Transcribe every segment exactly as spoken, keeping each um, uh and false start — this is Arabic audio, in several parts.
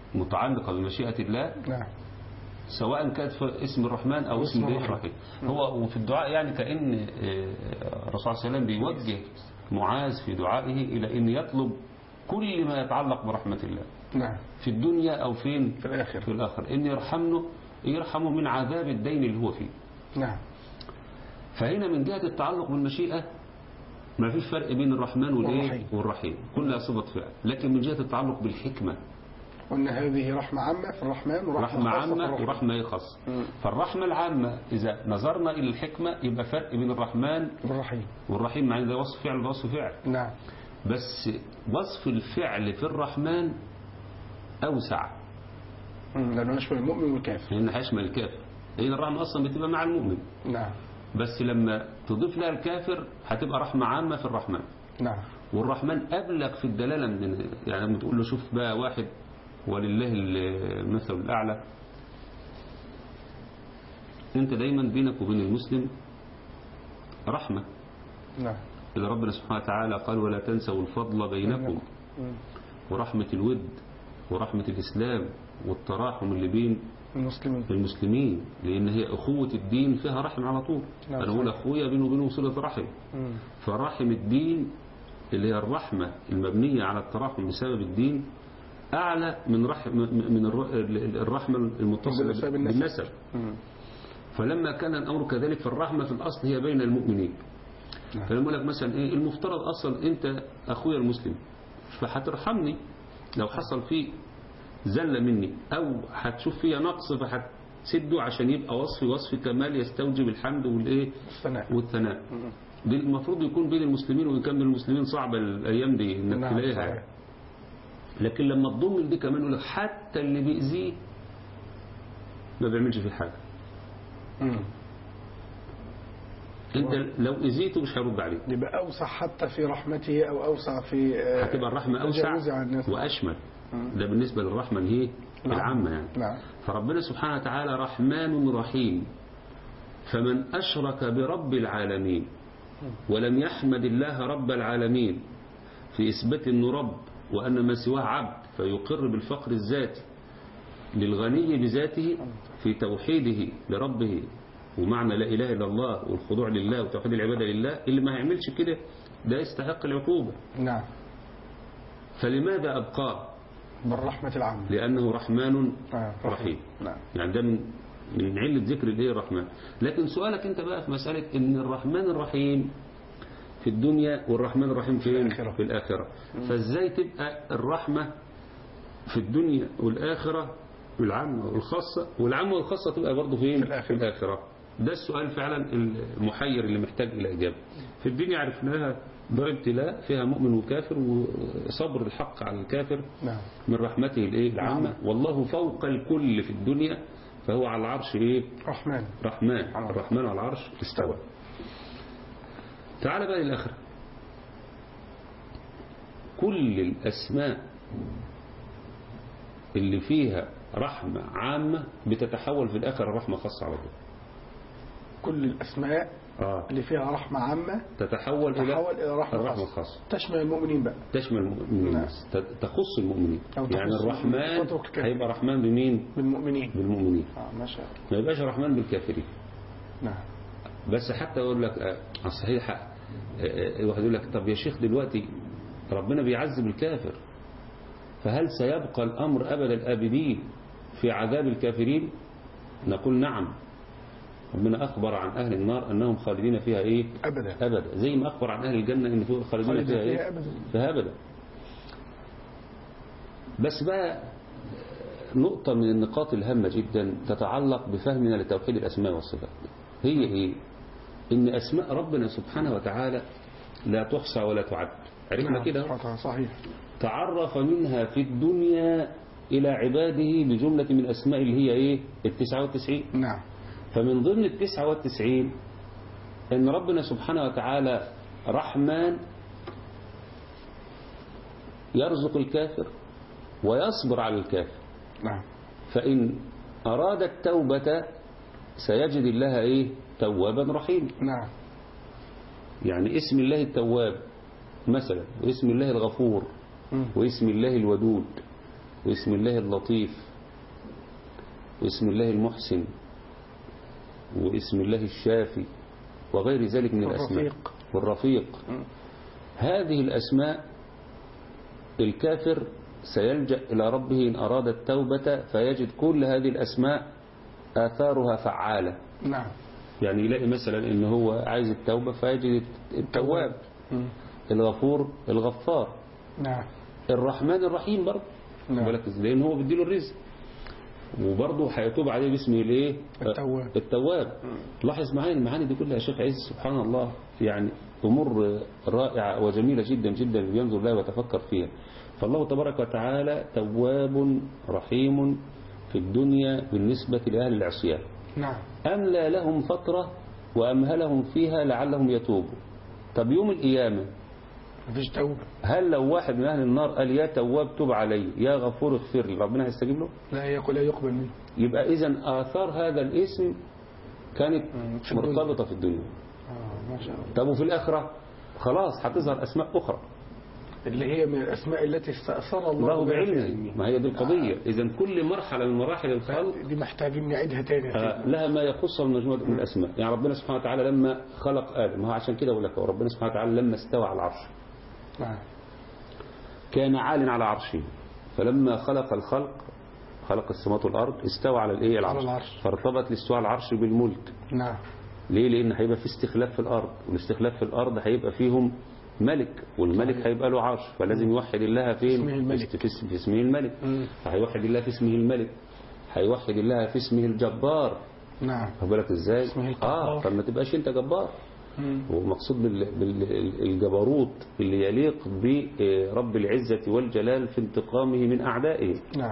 متعلقة بمشيئة الله، نعم، سواء كانت في اسم الرحمن أو اسم الرحيم. هو وفي الدعاء يعني كأن الرسول صلى الله عليه وسلم بيوجه معاذ في دعائه إلى أن يطلب كل ما يتعلق برحمة الله، نعم، في الدنيا أو فين في الآخر، في الآخر، إن يرحمه يرحمه من عذاب الدين اللي هو فيه. نعم. فهنا من جهة التعلق بالمشيئة ما فيش فرق بين الرحمن والإيه والرحيم، كلها صفة فعل. لكن من جهة التعلق بالحكمة، وأن هذه رحمة عامة في الرحمن ورحمة عامة ورحمة خاصة. فالرحمة العامة إذا نظرنا إلى الحكمة يبقى فرق بين الرحمن والرحيم والرحيم، مع ده وصف فعل ووصف فعل. نعم. بس وصف الفعل في الرحمن أوسع، لأنه يشمل المؤمن والكافر، لأنه هيشمل الكافر، لأن الرحمة أصلا بتبقى مع المؤمن. نعم. بس لما تضيف لها الكافر هتبقى رحمة عامة في الرحمن. نعم. والرحمن أبلغ في الدلالة من، يعني لما تقول له شوف بقى واحد ولله المثل الأعلى، أنت دايما بينك وبين المسلم رحمة. نعم. إذا ربنا سبحانه وتعالى قال ولا تنسوا الفضل بينكم، ورحمة الود ورحمة الإسلام والتراحم اللي بين المسلمين المسلمين، لأن هي أخوة الدين فيها رحم على طول. نعم. أنا أقول أخويا بينه وبينه صلة رحم. مم. فرحم الدين اللي هي الرحمة المبنية على التراحم بسبب الدين أعلى من رحم من الرحمة المتصلة بالنسب. فلما كان الأمر كذلك فالرحمة في الأصل هي بين المؤمنين. نعم. فلما أقول لك مثلا إيه المفترض أصلا أنت أخويا المسلم فهترحمني لو حصل فيه زلة مني أو هتشوف فيها نقص فهتسده عشان يبقى وصفي وصف كمال يستوجب الحمد والإيه والثناء. دي المفروض يكون بين المسلمين، وإن كان بين المسلمين صعبة الأيام دي إنك نعم. تلاقيها. لكن لما تضم دي كمان يقول لك حتى اللي بيأذيه ما بيعملش فيه حاجة. مم. انت لو اذيته مش هيرد عليك، يبقى اوسع حتى في رحمته او اوسع في هتبقى الرحمه اوسع واشمل. ده بالنسبه للرحمه اللي هي العامه يعني. نعم. فربنا سبحانه وتعالى رحمن رحيم، فمن اشرك برب العالمين ولم يحمد الله رب العالمين في اثبات انه رب وان ما سواه عبد فيقر بالفقر الذاتي للغني بذاته في توحيده لربه ومعنى لا إله إلا الله والخضوع لله وتوحيد العبادة لله، اللي ما يعملش كده ده يستحق العقوبة. نعم. فلماذا أبقاه بالرحمة العامة؟ لأنه رحمن آه. رحيم. نعم. يعني ده من من علة ذكر الايه الرحمن. لكن سؤالك أنت بقى في مسألة إن الرحمن الرحيم في الدنيا والرحمن الرحيم فين؟ في الآخرة. في الآخرة. فإزاي تبقى الرحمة في الدنيا والآخرة والعامة والخاصة، والعامة والخاصة تبقى برضه فين؟ في الآخرة. في الآخرة. ده السؤال فعلا المحير اللي محتاج إلى إجابة. في الدنيا عرفناها دار ابتلاء فيها مؤمن وكافر وصبر الحق على الكافر. نعم. من رحمته الايه العامة. والله فوق الكل في الدنيا فهو على العرش ايه رحمن رحمن الرحمن على العرش استوى. تعال بقى للآخرة. كل الأسماء اللي فيها رحمة عامة بتتحول في الآخرة رحمة خاصة على طول. كل الأسماء آه. اللي فيها رحمة عامة تتحول, تتحول إلى, إلى رحمة الرحمة خاصة. خاصة تشمل المؤمنين بقى، تشمل المؤمنين. نعم. تخص المؤمنين. يعني الرحمن هيبقى رحمن بمين؟ بالمؤمنين. بالمؤمنين. آه ما شاء الله. ما يبقاش رحمن بالكافرين. نعم. بس حتى أقول لك آه صحيح آه واحد يقول لك طب يا شيخ دلوقتي ربنا بيعذب الكافر، فهل سيبقى الأمر أبد الآبدين في عذاب الكافرين؟ نقول نعم. ربنا أخبر عن أهل النار أنهم خالدين فيها إيه؟ أبدا. أبدا. زي ما أخبر عن أهل الجنة أن فيها خالدين فيها إيه؟ أبدا. فيها أبدا. بس بقى نقطة من النقاط الهامة جدا تتعلق بفهمنا لتوحيد الأسماء والصفات. هي إيه؟ إن أسماء ربنا سبحانه وتعالى لا تحصى ولا تعد. عرفنا كده؟ صحيح. تعرف منها في الدنيا إلى عباده بجملة من أسماء اللي هي إيه؟ التسعة والتسعين. نعم. فمن ضمن التسعة والتسعين أن ربنا سبحانه وتعالى رحمن يرزق الكافر ويصبر على الكافر. نعم. فإن أراد التوبة سيجد الله إيه؟ توابا رحيما. نعم. يعني اسم الله التواب مثلا، واسم الله الغفور، م. واسم الله الودود، واسم الله اللطيف واسم الله المحسن واسم الله الشافي وغير ذلك من الأسماء والرفيق, والرفيق. هذه الأسماء الكافر سيلجأ إلى ربه إن أراد التوبة فيجد كل هذه الأسماء آثارها فعالة. نعم. يعني يلاقي مثلا إن هو عايز التوبة فيجد التواب، الغفور الغفار، نعم، الرحمن الرحيم برضه، نعم، لأن هو بيديله الرزق، وبرضه هيتوب عليه باسمه الايه؟ التواب. التواب. لاحظ معايا المعاني دي كلها يا شيخ عز، سبحان الله، يعني أمور رائعة وجميلة جدا جدا اللي بينظر لها ويتفكر فيها. فالله تبارك وتعالى تواب رحيم في الدنيا بالنسبة لأهل العصيان. نعم. أملى لهم فترة وأمهلهم فيها لعلهم يتوبوا. طب يوم القيامة مفيش توبة. هل لو واحد من أهل النار قال يا تواب توب علي يا غفور اغفر لي، ربنا هيستجيب له؟ لا يقول لا يقبل منه. يبقى إذن آثار هذا الاسم كانت في مرتبطة في الدنيا. آه ما شاء الله. طب وفي الآخرة خلاص هتظهر أسماء أخرى اللي هي من الأسماء التي استأثر الله, الله بعلمه. ما هي دي القضية. آه. إذن كل مرحلة من مراحل الخلق دي محتاجين نعيدها تاني. آه لها ما يخص المجموعة من الأسماء. يعني ربنا سبحانه وتعالى لما خلق آدم، هو عشان كده أقول لك ربنا سبحانه وتعالى لما استوى على العرش آه. كان عال على عرشه، فلما خلق الخلق خلق السماوات والأرض استوى على الايه؟ العرش. العرش. فارتبط الاستواء على العرش بالملك. نعم. ليه؟ لأن هيبقى في استخلاف في الأرض، والاستخلاف في الأرض هيبقى فيهم ملك، والملك صحيح. هيبقى له عرش، فلازم يوحد الله فين؟ اسمه الملك. في اسمه الملك. فهيوحد الله في اسمه الملك، هيوحد الله في اسمه الجبار. نعم. خد بالك ازاي؟ اسمه اه فما تبقاش انت جبار. ومقصود بالجبروت اللي يليق برب العزة والجلال في انتقامه من أعدائه. نعم.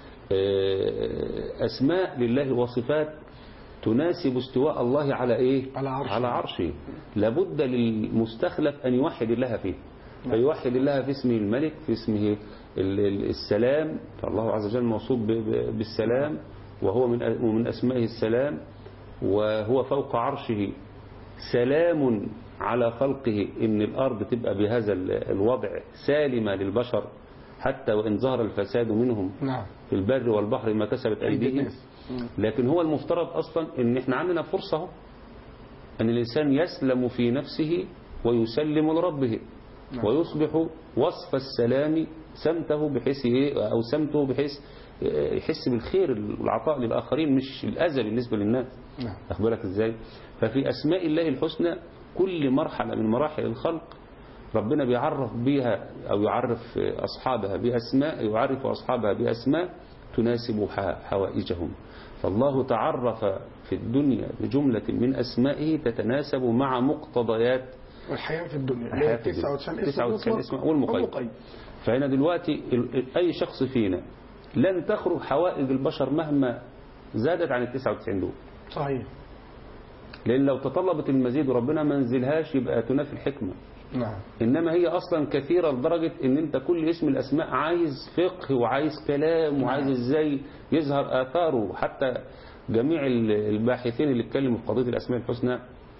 أسماء لله وصفات تناسب استواء الله على إيه؟ على عرشه. على عرشه. لابد للمستخلف أن يوحد الله فيه. نعم. فيوحد الله في اسمه الملك، في اسمه السلام، فالله عز وجل موصوف بالسلام وهو من من أسمائه السلام، وهو فوق عرشه سلام على خلقه، إن الأرض تبقى بهذا الوضع سالمة للبشر حتى وإن ظهر الفساد منهم. نعم. في البر والبحر ما كسبت أيديهم. لكن هو المفترض أصلا إن إحنا عندنا فرصة أن الإنسان يسلم في نفسه ويسلم لربه. نعم. ويصبح وصف السلام سمته بحيث أو سمته بحيث يحس بالخير والعطاء للآخرين مش الأذى بالنسبة للناس. نعم. أخبرك إزاي؟ ففي أسماء الله الحسنى كل مرحلة من مراحل الخلق ربنا بيعرف بها أو يعرف أصحابها بأسماء، يعرف أصحابها بأسماء تناسب حوائجهم. فالله تعرف في الدنيا بجملة من أسمائه تتناسب مع مقتضيات والحياة في الدنيا اللي هي تسعة وتسعين اسم والمقيد. فهنا دلوقتي أي شخص فينا لن تخرج حوائج البشر مهما زادت عن التسعة وتسعين دول. صحيح. لأن لو تطلبت المزيد وربنا ما نزلهاش يبقى تنافي الحكمة. نعم. إنما هي أصلا كثيرة لدرجة إن أنت كل اسم الأسماء عايز فقه وعايز كلام. نعم. وعايز إزاي يظهر آثاره. حتى جميع الباحثين اللي اتكلموا في قضية الأسماء الحسنى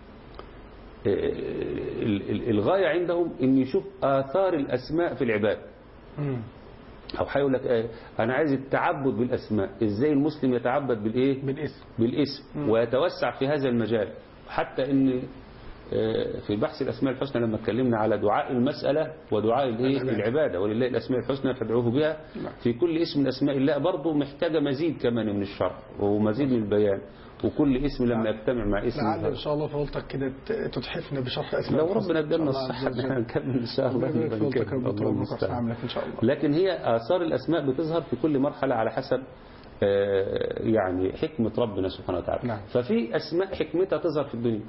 الغاية عندهم إن يشوف آثار الأسماء في العباد. مم. أو هيقول لك أنا عايز التعبد بالأسماء، إزاي المسلم يتعبد بالإيه؟ بالاسم. بالاسم. مم. ويتوسع في هذا المجال. حتى إن في بحث الأسماء الحسنى لما اتكلمنا على دعاء المسألة ودعاء العبادة ولله الأسماء الحسنى فادعوه بها، في كل اسم من أسماء الله برضه محتاجة مزيد كمان من الشرح ومزيد من البيان، وكل اسم لما يجتمع مع اسم لعل إن شاء الله فضلتك كده تتحفنا بشرح أسماء لو ربنا ادالنا الصحة نكمل إن شاء الله. إن شاء الله. لكن هي آثار الأسماء بتظهر في كل مرحلة على حسب يعني حكمة ربنا سبحانه وتعالى. نعم. ففي أسماء حكمتها تظهر في الدنيا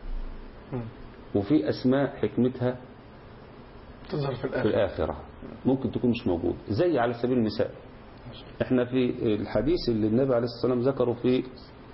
وفي أسماء حكمتها تظهر في الآخرة. في الآخرة ممكن تكون مش موجود. زي على سبيل المثال احنا في الحديث اللي النبي عليه الصلاة والسلام ذكره في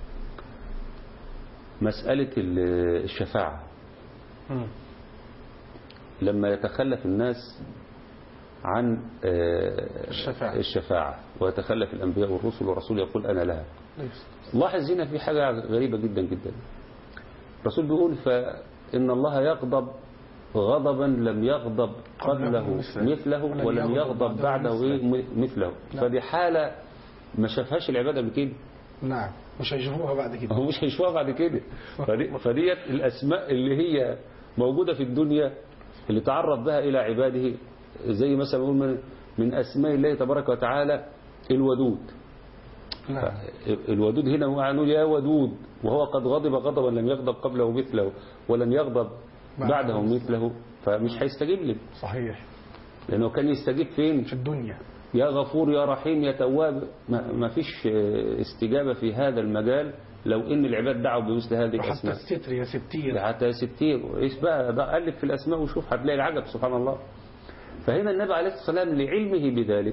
مسألة الشفاعة م. لما يتخلف الناس عن الشفاعة, الشفاعة ويتخلف الأنبياء والرسل والرسول يقول أنا لها. لاحظ هنا في حاجة غريبة جدا جدا. الرسول بيقول فإن الله يغضب غضبا لم يغضب قبله مثله ولم يغضب بعده إيه مثله. فدي حالة ما شافهاش العباد قبل كده. نعم مش هيشوفوها بعد كده. هو مش هيشوفوها بعد كده. فدي فديت الأسماء اللي هي موجودة في الدنيا اللي تعرض بها إلى عباده، زي مثلا نقول من أسماء الله تبارك وتعالى الودود. نعم. الودود هنا هو نقول يا ودود، وهو قد غضب غضبا لم يغضب قبله مثله ولم يغضب بعده مثله، فمش هيستجيب لي. صحيح. لأنه كان يستجيب فين؟ في الدنيا. يا غفور يا رحيم يا تواب. ما, ما فيش استجابة في هذا المجال لو ان العباد دعوا بمثل هذه الاسماء. حتى الستر يا ستير. حتى يا ستير. ايش بقى بقى ألف في الاسماء وشوف هتلاقي العجب سبحان الله. فهنا النبي عليه الصلاة والسلام لعلمه بذلك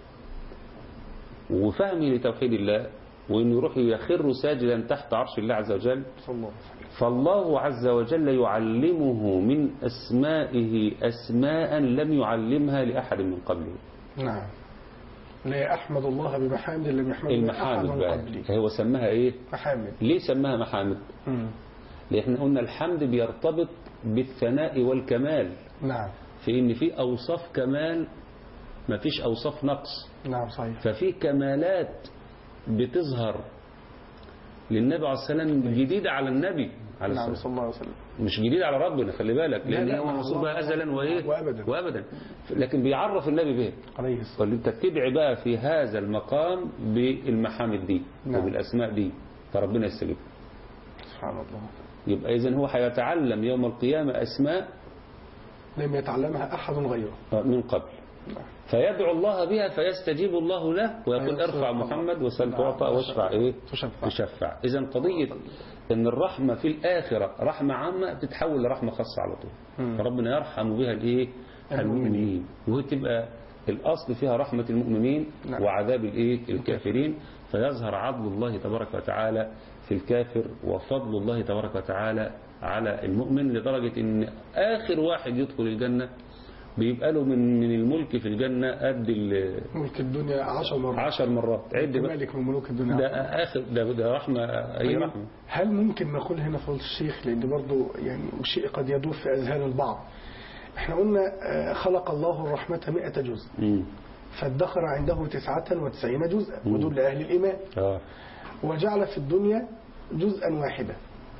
وفهمه لتوحيد الله وانه يروح يخر ساجدا تحت عرش الله عز وجل، فالله عز وجل يعلمه من اسمائه اسماء لم يعلمها لاحد من قبله. نعم. لا أحمد الله بمحامد لم يحمد أحد من قبلي. هو سماها ايه؟ محامد. ليه سماها محامد؟ مم. لأن قلنا الحمد بيرتبط بالثناء والكمال. نعم. في ان في اوصاف كمال ما فيش اوصاف نقص. نعم صحيح. ففي كمالات بتظهر للنبي عليه الصلاة والسلام جديدة على النبي عليه نعم الصلاة صلى الله عليه وسلم، مش جديدة على ربنا، خلي بالك، لأن هو محصوبها أزلا وإيه وأبدا. وأبدا، لكن بيعرف النبي به عليه الصلاة والسلام. فأنت تدعي بقى في هذا المقام بالمحامد دي. نعم. وبالأسماء دي فربنا يستجيب. سبحان الله. يبقى إذن هو هيتعلم يوم القيامة أسماء لم يتعلمها أحد غيره من قبل. نعم. فيدعو الله بها فيستجيب الله له ويقول ارفع محمد وسل تعطى واشفع ايه تشفع. اذا قضية ان الرحمة في الآخرة رحمة عامة بتتحول لرحمة خاصة على طول. فربنا يرحم بها الايه المؤمنين، وهي تبقى الاصل فيها رحمة المؤمنين وعذاب الايه الكافرين. فيظهر عدل الله تبارك وتعالى في الكافر وفضل الله تبارك وتعالى على المؤمن، لدرجة ان اخر واحد يدخل الجنة بيبقى له من من الملك في الجنة قد ملك الدنيا عشر مرات. عشر مرات. عد مالك من ملوك الدنيا. ده آخر ده, ده رحمة أي رحمة. هل ممكن نقول هنا فضل الشيخ، لأن برضو يعني شيء قد يدور في أذهان البعض، احنا قلنا خلق الله الرحمة مئة جزء م. فادخر عنده تسعة وتسعين جزءا ودول لأهل الإيمان آه. وجعل في الدنيا جزءا واحدا.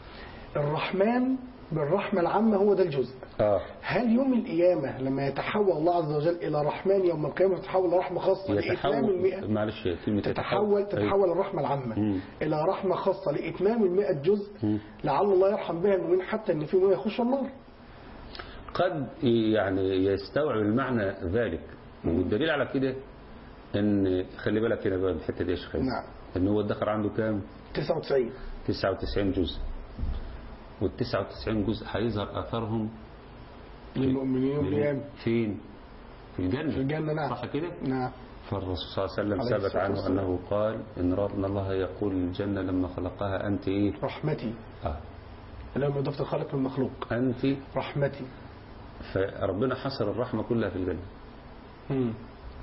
الرحمن بالرحمة العامة هو ده الجزء. آه. هل يوم القيامة لما يتحول الله عز وجل إلى رحمن يوم القيامة يتحول لرحمة خاصة لإتمام المئة؟ معلش تتحول تتحول الرحمة العامة م. إلى رحمة خاصة لإتمام المئة جزء م. لعل الله يرحم بها المؤمنين حتى إن في مؤمن يخش النار. قد يعني يستوعب المعنى ذلك، والدليل على كده إن خلي بالك هنا بقى الحتة دي يا شيخ. نعم. إن هو ادخر عنده كام؟ تسعة وتسعين تسعة وتسعين جزء، والتسعة وتسعين جزء هيظهر أثرهم للمؤمنين والقيامة فين؟ في الجنة. في الجنة نعم. صح كده؟ نعم. فالرسول صلى الله عليه وسلم ثبت عنه أنه قال إن الله يقول الجنة لما خلقها أنت إيه؟ رحمتي. آه. لما ضفت الخالق من المخلوق أنت رحمتي. فربنا حصر الرحمة كلها في الجنة. مم.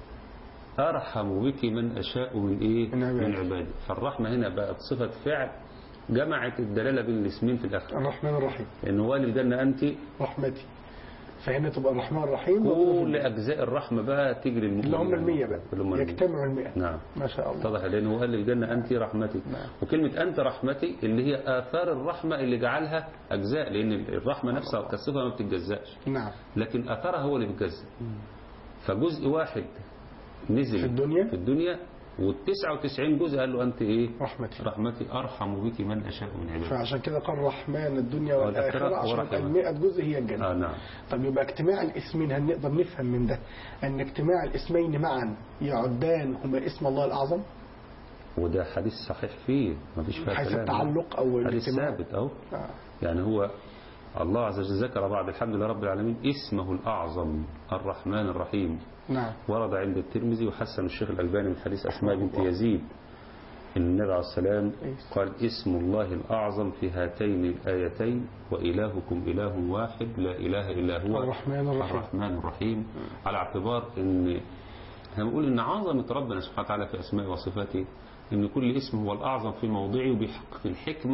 أرحم بك من أشاء من إيه؟ من عبادي. فالرحمة هنا بقت صفة فعل جمعت الدلالة بين الاسمين في الآخر. الرحمن الرحيم. لأنه هو الجنة أنت رحمتي، فهنا تبقى الرحمن الرحيم. كل أجزاء الرحمة بقى تجري المؤمنين اللي هم المية بقى يجتمعوا المئة. نعم. ما شاء الله. اتضح لأنه قال الجنة أنت رحمتي. نعم. وكلمة أنت رحمتي اللي هي آثار الرحمة اللي جعلها أجزاء، لأن الرحمة نفسها كصفة ما بتتجزأش. نعم. لكن آثارها هو اللي بيتجزأ. فجزء واحد نزل في الدنيا في الدنيا والتسعة وتسعين جزء قال له أنت إيه؟ رحمتي. رحمتي أرحم بك من أشاء من عبادي. فعشان كده قال رحمن الدنيا والآخرة عشان المئة جزء هي الجنة. آه نعم. طب يبقى اجتماع الاسمين هل نقدر نفهم من ده أن اجتماع الاسمين معا يعدان هما اسم الله الأعظم؟ وده حديث صحيح فيه ما فيش فيه كلام. حيث التعلق أو حديث ثابت أهو. آه. يعني هو الله عز وجل ذكر بعد الحمد لله رب العالمين اسمه الأعظم الرحمن الرحيم. نعم. ورد عند الترمذي وحسن الشيخ الألباني من حديث أسماء بنت يزيد إن النبي عليه السلام قال اسم الله الأعظم في هاتين الآيتين وإلهكم إله واحد لا إله إلا هو الرحمن الرحيم, الرحمن الرحيم. على اعتبار إن احنا بنقول إن عظمة ربنا سبحانه وتعالى في أسماء وصفاته إن كل اسم هو الأعظم في موضعه وبيحقق الحكمة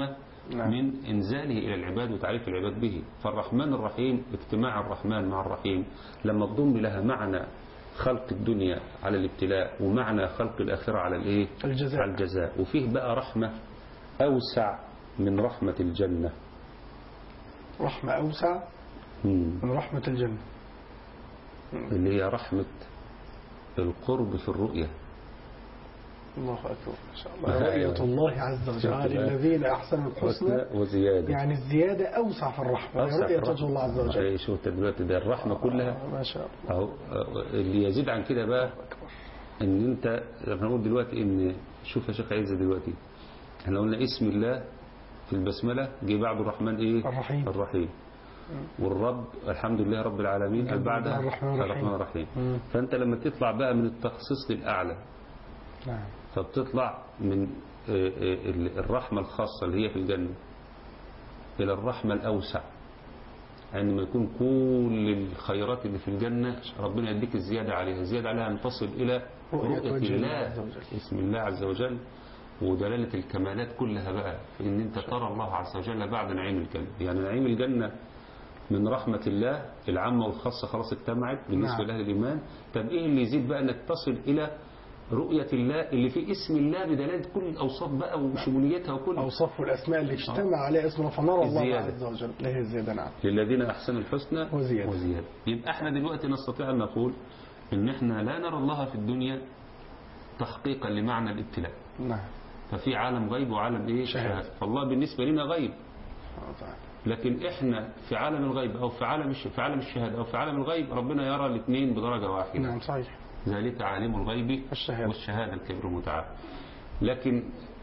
نعم. من إنزاله إلى العباد وتعريف العباد به. فالرحمن الرحيم اجتماع الرحمن مع الرحيم لما تضم لها معنى خلق الدنيا على الابتلاء ومعنى خلق الآخرة على الإيه؟ الجزاء. على الجزاء. وفيه بقى رحمة أوسع من رحمة الجنة. رحمة أوسع مم. من رحمة الجنة مم. اللي هي رحمة القرب في الرؤية. الله أكبر ما شاء الله. رؤية الله عز وجل الذين أحسنوا الحسنى وزيادة. يعني الزيادة أوسع في الرحمة. رؤية وجه الله عز وجل. أي شوف دلوقتي ده الرحمة كلها. ما شاء الله. أهو اللي يزيد عن كده بقى إن أنت نقول دلوقتي إن شوف يا شيخ عزة دلوقتي احنا قلنا اسم الله في البسملة جه بعد الرحمن إيه؟ الرحيم. الرحيم. والرب الحمد لله رب العالمين قال بعدها الرحمن الرحمن الرحيم. فأنت لما تطلع بقى من التخصيص للأعلى نعم. فبتطلع من الرحمة الخاصة اللي هي في الجنة إلى الرحمة الأوسع عندما يعني يكون كل الخيرات اللي في الجنة ربنا يديك الزيادة عليها الزيادة عليها أن تصل إلى رؤية الله اسم الله عز وجل ودلالة الكمالات كلها بقى في أن أنت ترى الله عز وجل بعد نعيم الجنة. يعني نعيم الجنة من رحمة الله العامة والخاصة خلاص اجتمعت بالنسبة نعم. لأهل الإيمان. طب إيه اللي يزيد بقى أنك تصل إلى رؤية الله اللي في اسم الله بدلالة كل الأوصاف بقى وشموليتها وكل أوصاف والأسماء اللي اجتمع عليها اسمه فنرى الله عز وجل له الزيادة. نعم. للذين أحسنوا الحسنى وزيادة. وزيادة. يبقى احنا دلوقتي نستطيع أن نقول إن احنا لا نرى الله في الدنيا تحقيقا لمعنى الابتلاء. نعم. ففي عالم غيب وعالم ايه شهادة. فالله بالنسبة لنا غيب لكن احنا في عالم الغيب أو في عالم في عالم الشهادة أو في عالم الغيب ربنا يرى الاثنين بدرجة واحدة. نعم صحيح. ذلك عالم الغيب الشهادة. والشهادة الكبير المتعال. لكن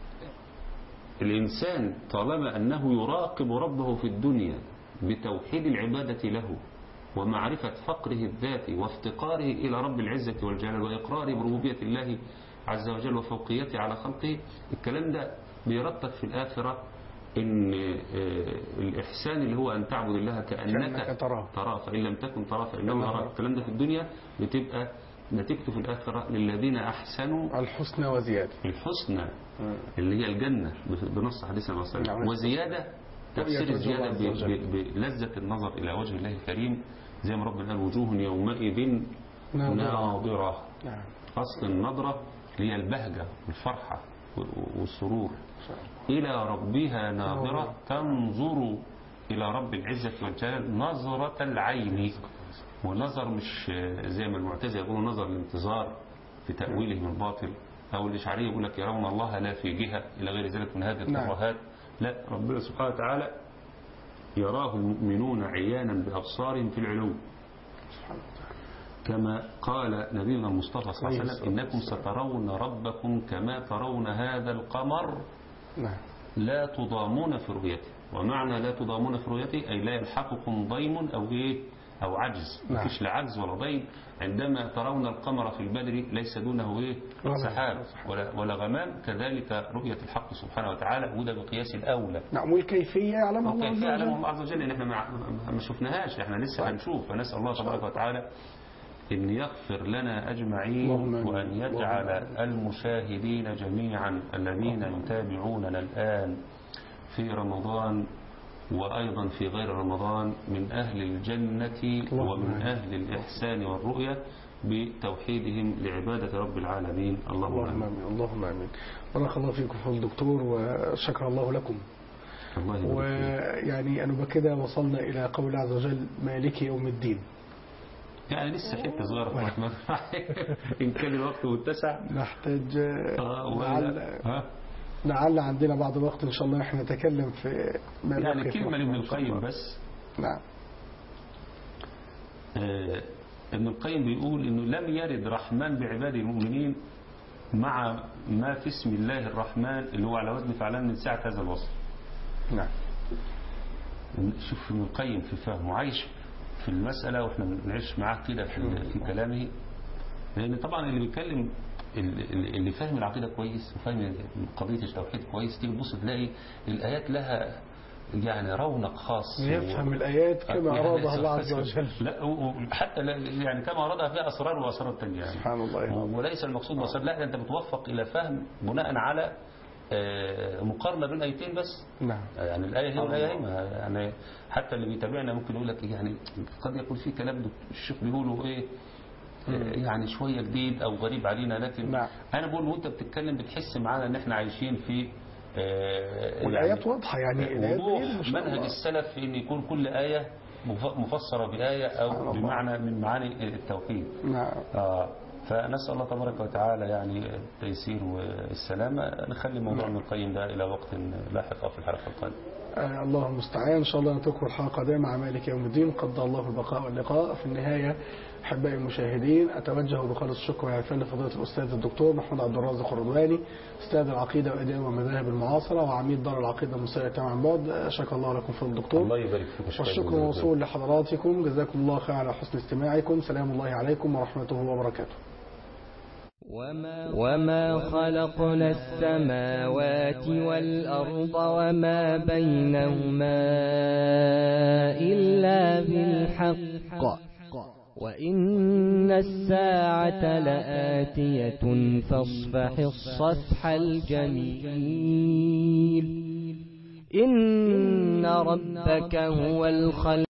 الإنسان طالما أنه يراقب ربه في الدنيا بتوحيد العبادة له ومعرفة فقره الذاتي وافتقاره إلى رب العزة والجلال وإقراره بربوبية الله عز وجل وفوقيته على خلقه الكلام ده بيرتب في الآخرة إن الإحسان اللي هو أن تعبد الله كأنك تراه تراه فإن لم تكن تراه فإنه يراك. الكلام ده في الدنيا بتبقى نتيجته في الآخرة للذين أحسنوا الحسنى وزيادة. الحسنى اللي هي الجنة بنص حديث النبي صلى الله عليه وسلم. وزيادة تفسير الزيادة بلذة النظر إلى وجه الله الكريم زي ما ربنا قال وجوه يومئذ ناظرة. أصل النظرة هي البهجة والفرحة والسرور إلى ربها ناظرة تنظر إلى رب العزة والجلال نظرة العين. ونظر مش زي ما المعتزلة يقولوا نظر الانتظار في تأويله من باطل أو الإشعرية يقول لك يرون الله لا في جهة إلى غير ذلك من هذه الترهات. لا ربنا سبحانه وتعالى يراه المؤمنون عيانا بأبصارهم في العلو كما قال نبينا المصطفى صلى الله عليه وسلم إنكم سترون ربكم كما ترون هذا القمر لا تضامون في رؤيته. ومعنى لا تضامون في رؤيته أي لا يلحقكم ضيم أو إيه أو عجز. مفيش لا عجز ولا ضيم عندما ترون القمر في البدر ليس دونه إيه سحاب ولا, ولا غمام. كذلك رؤية الحق سبحانه وتعالى وده بقياس الأولى. نعم. والكيفية يعلم الله عز وجل. يعلم الله عز وجل إن إحنا ما شفناهاش إحنا لسه هنشوف. فنسأل الله تبارك وتعالى إن يغفر لنا أجمعين وأن يجعل المشاهدين جميعا الذين يتابعوننا الآن في رمضان وأيضا في غير رمضان من أهل الجنة ومن أهل الإحسان والرؤية بتوحيدهم لعبادة رب العالمين. اللهم آمين. اللهم آمين. بارك الله فيكم فضل الدكتور وشكر الله لكم. الله ويعني أنا بكده وصلنا إلى قول الله عز وجل مالك يوم الدين. يعني لسه حتة صغيرة إن كان الوقت متسع نحتاج آه لعل ها لعل عندنا بعض الوقت إن شاء الله إحنا نتكلم في يعني كلمة لابن القيم بس. نعم. آه ابن القيم بيقول إنه لم يرد رحمن بعباده المؤمنين مع ما في اسم الله الرحمن اللي هو على وزن فعلان من ساعة هذا الوصف. نعم. شوف ابن القيم في فهمه عايش في المسألة وإحنا بنعيش معاه كده في, في كلامه. لأن طبعا اللي بيتكلم اللي فاهم العقيدة كويس وفاهم قضية التوحيد كويس تيجي تبص تلاقي الآيات لها يعني رونق خاص. يفهم و... الآيات كما أرادها الله عز وجل. لا وحتى يعني كما أرادها فيها أسرار وأسرار تانية يعني. سبحان الله. وليس المقصود بأسرار لا أنت بتوفق إلى فهم بناء على مقارنة بين آيتين بس. نعم. يعني الآية هي والآية هي، يعني حتى اللي بيتابعنا ممكن يقول لك يعني قد يكون في كلام الشيخ بيقوله إيه يعني شوية جديد أو غريب علينا، لكن نعم. أنا بقول وأنت بتتكلم بتحس معانا إن إحنا عايشين في والآيات يعني واضحة، يعني وضوح منهج السلف في إن يكون كل آية مفسرة بآية أو بمعنى من معاني التوحيد. نعم. آه فنسأل الله تبارك وتعالى يعني التيسير والسلامة. نخلي موضوع ابن القيم ده إلى وقت لاحق في الحلقة القادمة. آه الله المستعان. إن شاء الله نتركه الحلقة دائمة مع مالك يوم الدين. قدر الله البقاء واللقاء. في النهاية أحبائي المشاهدين، أتوجه بخالص الشكر والعرفان لفضيلة الأستاذ الدكتور محمود عبد الرازق الرضواني، أستاذ العقيدة والأديان والمذاهب المعاصرة وعميد دار العقيدة المصرية التابعة عن بعد. شكر الله لكم فضل الدكتور. الله يبارك فيك. والشكر موصول لحضراتكم. جزاكم الله خير على حسن استماعكم. سلام الله عليكم ورحمته وبركاته. وما خلقنا السماوات والأرض وما بينهما إلا بالحق وإن الساعة لآتية فاصفح الصفح الجميل. إن ربك هو الخالق.